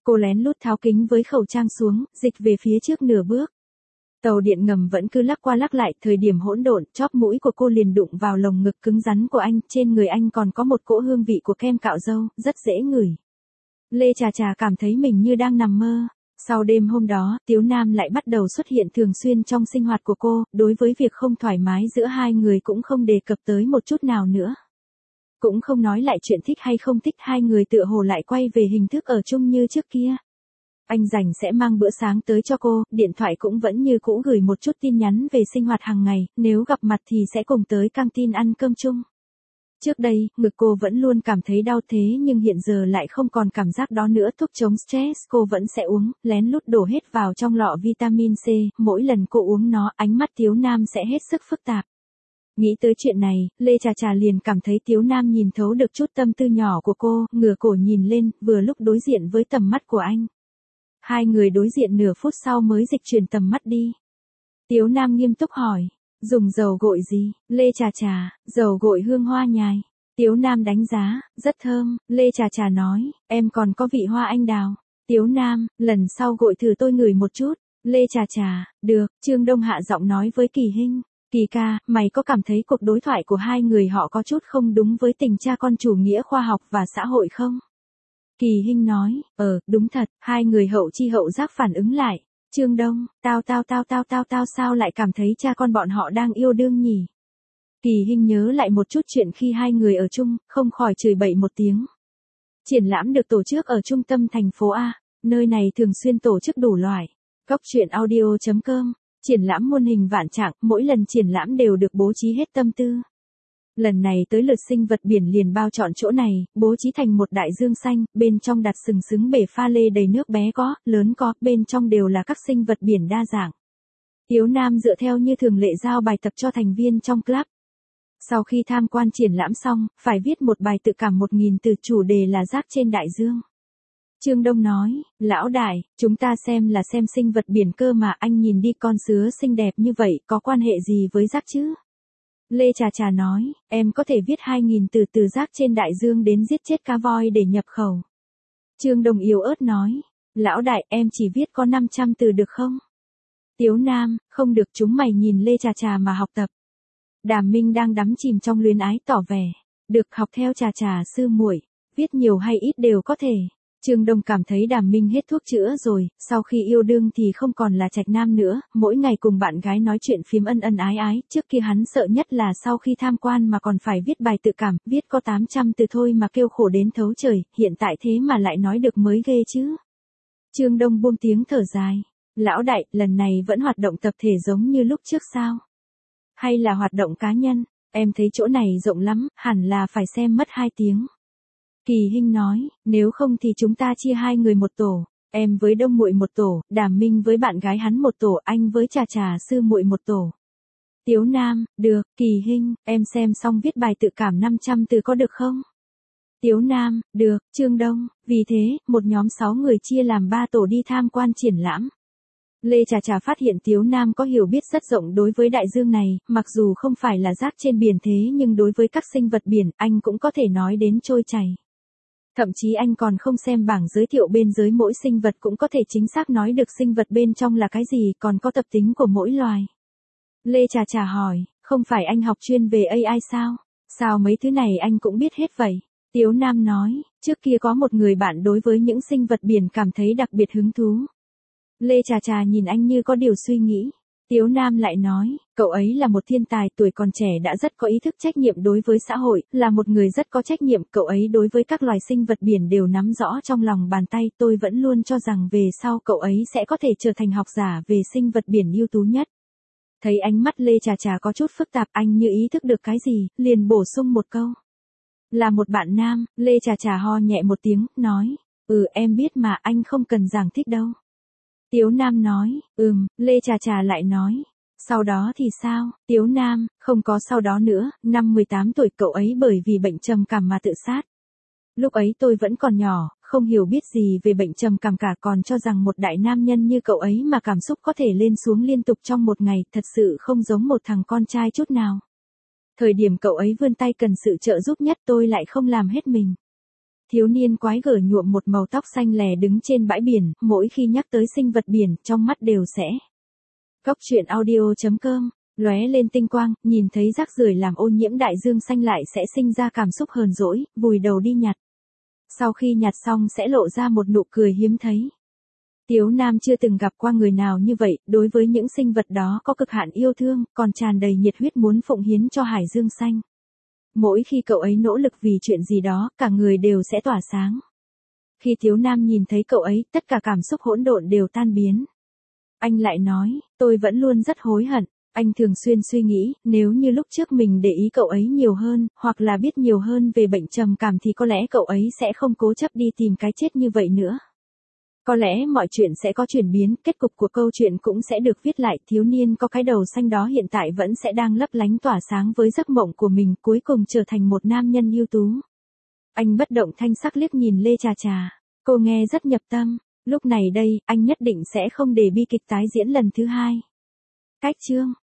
Cô lén lút tháo kính với khẩu trang xuống, dịch về phía trước nửa bước. Tàu điện ngầm vẫn cứ lắc qua lắc lại, thời điểm hỗn độn, chóp mũi của cô liền đụng vào lồng ngực cứng rắn của anh, trên người anh còn có một cỗ hương vị của kem cạo râu, rất dễ ngửi. Lê Trà Trà cảm thấy mình như đang nằm mơ. Sau đêm hôm đó, Tiếu Nam lại bắt đầu xuất hiện thường xuyên trong sinh hoạt của cô, đối với việc không thoải mái giữa hai người cũng không đề cập tới một chút nào nữa. Cũng không nói lại chuyện thích hay không thích, hai người tựa hồ lại quay về hình thức ở chung như trước kia. Anh rảnh sẽ mang bữa sáng tới cho cô, điện thoại cũng vẫn như cũ gửi một chút tin nhắn về sinh hoạt hàng ngày, nếu gặp mặt thì sẽ cùng tới căng tin ăn cơm chung. Trước đây, ngực cô vẫn luôn cảm thấy đau thế nhưng hiện giờ lại không còn cảm giác đó nữa. Thuốc chống stress cô vẫn sẽ uống, lén lút đổ hết vào trong lọ vitamin C, mỗi lần cô uống nó, ánh mắt Tiếu Nam sẽ hết sức phức tạp. Nghĩ tới chuyện này, Lê Trà Trà liền cảm thấy Tiếu Nam nhìn thấu được chút tâm tư nhỏ của cô, ngửa cổ nhìn lên, vừa lúc đối diện với tầm mắt của anh. Hai người đối diện nửa phút sau mới dịch chuyển tầm mắt đi. Tiếu Nam nghiêm túc hỏi, dùng dầu gội gì? Lê Trà Trà, dầu gội hương hoa nhài. Tiếu Nam đánh giá, rất thơm. Lê Trà Trà nói, em còn có vị hoa anh đào. Tiếu Nam, lần sau gội thử tôi ngửi một chút. Lê Trà Trà, được. Trương Đông hạ giọng nói với Kỳ Hinh. Kỳ ca, mày có cảm thấy cuộc đối thoại của hai người họ có chút không đúng với tình cha con chủ nghĩa khoa học và xã hội không? Kỳ Hinh nói, đúng thật. Hai người hậu chi hậu giác phản ứng lại. Trương Đông, tao sao lại cảm thấy cha con bọn họ đang yêu đương nhỉ? Kỳ Hinh nhớ lại một chút chuyện khi hai người ở chung, không khỏi chửi bậy một tiếng. Triển lãm được tổ chức ở trung tâm thành phố A, nơi này thường xuyên tổ chức đủ loại. Góc truyện audio.com, triển lãm muôn hình vạn trạng, mỗi lần triển lãm đều được bố trí hết tâm tư. Lần này tới lượt sinh vật biển liền bao trọn chỗ này, bố trí thành một đại dương xanh, bên trong đặt sừng sững bể pha lê đầy nước, bé có, lớn có, bên trong đều là các sinh vật biển đa dạng. Tiếu Nam dựa theo như thường lệ giao bài tập cho thành viên trong club. Sau khi tham quan triển lãm xong, phải viết một bài tự cảm 1000 từ, chủ đề là rác trên đại dương. Trương Đông nói, lão đại, chúng ta xem là xem sinh vật biển cơ mà, anh nhìn đi, con sứa xinh đẹp như vậy, có quan hệ gì với rác chứ? Lê Trà Trà nói, em có thể viết 2000 từ từ rác trên đại dương đến giết chết cá voi để nhập khẩu. Trương Đông yếu ớt nói, lão đại, em chỉ viết có 500 từ được không? Tiếu Nam, không được, chúng mày nhìn Lê Trà Trà mà học tập. Đàm Minh đang đắm chìm trong luyến ái tỏ vẻ, được, học theo Trà Trà sư muội, viết nhiều hay ít đều có thể. Trương Đông cảm thấy Đàm Minh hết thuốc chữa rồi, sau khi yêu đương thì không còn là trạch nam nữa, mỗi ngày cùng bạn gái nói chuyện phiếm ân ân ái ái, trước kia hắn sợ nhất là sau khi tham quan mà còn phải viết bài tự cảm, viết có 800 từ thôi mà kêu khổ đến thấu trời, hiện tại thế mà lại nói được mới ghê chứ. Trương Đông buông tiếng thở dài, lão đại, lần này vẫn hoạt động tập thể giống như lúc trước sao? Hay là hoạt động cá nhân? Em thấy chỗ này rộng lắm, hẳn là phải xem mất 2 tiếng. Kỳ Hinh nói, nếu không thì chúng ta chia 2 người một tổ, em với Đông muội một tổ, Đàm Minh với bạn gái hắn một tổ, anh với Trà Trà sư muội một tổ. Tiếu Nam, được. Kỳ Hinh, em xem xong viết bài tự cảm 500 từ có được không? Tiếu Nam, được. Trương Đông, vì thế, một nhóm 6 người chia làm 3 tổ đi tham quan triển lãm. Lê Trà Trà phát hiện Tiếu Nam có hiểu biết rất rộng đối với đại dương này, mặc dù không phải là rác trên biển thế nhưng đối với các sinh vật biển, anh cũng có thể nói đến trôi chảy. Thậm chí anh còn không xem bảng giới thiệu bên dưới mỗi sinh vật cũng có thể chính xác nói được sinh vật bên trong là cái gì, còn có tập tính của mỗi loài. Lê Trà Trà hỏi, không phải anh học chuyên về AI sao? Sao mấy thứ này anh cũng biết hết vậy? Tiếu Nam nói, trước kia có một người bạn đối với những sinh vật biển cảm thấy đặc biệt hứng thú. Lê Trà Trà nhìn anh như có điều suy nghĩ. Tiếu Nam lại nói, cậu ấy là một thiên tài, tuổi còn trẻ đã rất có ý thức trách nhiệm đối với xã hội, là một người rất có trách nhiệm, cậu ấy đối với các loài sinh vật biển đều nắm rõ trong lòng bàn tay, tôi vẫn luôn cho rằng về sau cậu ấy sẽ có thể trở thành học giả về sinh vật biển ưu tú nhất. Thấy ánh mắt Lê Trà Trà có chút phức tạp, anh như ý thức được cái gì, liền bổ sung một câu. Là một bạn nam, Lê Trà Trà ho nhẹ một tiếng, nói, em biết mà, anh không cần giảng thích đâu. Tiếu Nam nói, Lê Trà Trà lại nói, sau đó thì sao? Tiếu Nam, không có sau đó nữa, năm 18 tuổi cậu ấy bởi vì bệnh trầm cảm mà tự sát. Lúc ấy tôi vẫn còn nhỏ, không hiểu biết gì về bệnh trầm cảm cả, còn cho rằng một đại nam nhân như cậu ấy mà cảm xúc có thể lên xuống liên tục trong một ngày, thật sự không giống một thằng con trai chút nào. Thời điểm cậu ấy vươn tay cần sự trợ giúp nhất tôi lại không làm hết mình. Thiếu niên quái gở nhuộm một màu tóc xanh lè đứng trên bãi biển, mỗi khi nhắc tới sinh vật biển, trong mắt đều sẽ. Góc truyện audio.com, lóe lên tinh quang, nhìn thấy rác rưởi làm ô nhiễm đại dương xanh lại sẽ sinh ra cảm xúc hờn dỗi, vùi đầu đi nhặt. Sau khi nhặt xong sẽ lộ ra một nụ cười hiếm thấy. Tiếu Nam chưa từng gặp qua người nào như vậy, đối với những sinh vật đó có cực hạn yêu thương, còn tràn đầy nhiệt huyết muốn phụng hiến cho hải dương xanh. Mỗi khi cậu ấy nỗ lực vì chuyện gì đó, cả người đều sẽ tỏa sáng. Khi Tiếu Nam nhìn thấy cậu ấy, tất cả cảm xúc hỗn độn đều tan biến. Anh lại nói, tôi vẫn luôn rất hối hận. Anh thường xuyên suy nghĩ, nếu như lúc trước mình để ý cậu ấy nhiều hơn, hoặc là biết nhiều hơn về bệnh trầm cảm thì có lẽ cậu ấy sẽ không cố chấp đi tìm cái chết như vậy nữa. Có lẽ mọi chuyện sẽ có chuyển biến, kết cục của câu chuyện cũng sẽ được viết lại. Thiếu niên có cái đầu xanh đó hiện tại vẫn sẽ đang lấp lánh tỏa sáng với giấc mộng của mình, cuối cùng trở thành một nam nhân ưu tú. Anh bất động thanh sắc liếc nhìn Lê Trà Trà. Cô nghe rất nhập tâm. Lúc này đây, anh nhất định sẽ không để bi kịch tái diễn lần thứ hai. Cách chương